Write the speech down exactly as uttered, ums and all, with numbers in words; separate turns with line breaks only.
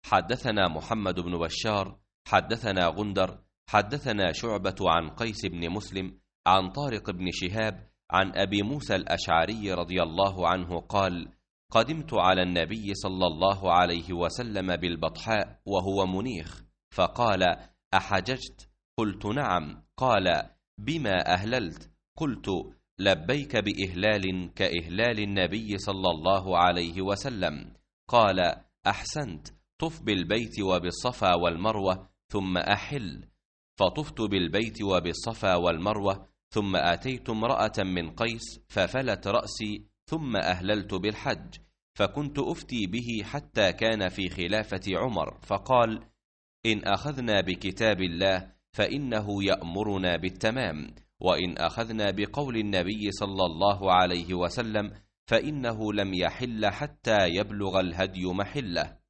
حدثنا محمد بن بشار حدثنا غندر حدثنا شعبة عن قيس بن مسلم عن طارق بن شهاب عن أبي موسى الأشعري رضي الله عنه قال: قدمت على النبي صلى الله عليه وسلم بالبطحاء وهو منيخ، فقال: أحججت؟ قلت: نعم. قال: بما أهللت؟ قلت: لبيك بإهلال كإهلال النبي صلى الله عليه وسلم. قال: أحسنت، طف بالبيت وبالصفا والمروة ثم أحل. فطفت بالبيت وبالصفا والمروة، ثم أتيت امرأة من قيس ففلت رأسي، ثم أهللت بالحج، فكنت أفتي به حتى كان في خلافة عمر، فقال: إن أخذنا بكتاب الله فإنه يأمرنا بالتمام، وإن أخذنا بقول النبي صلى الله عليه وسلم فإنه لم يحل حتى يبلغ الهدي محله.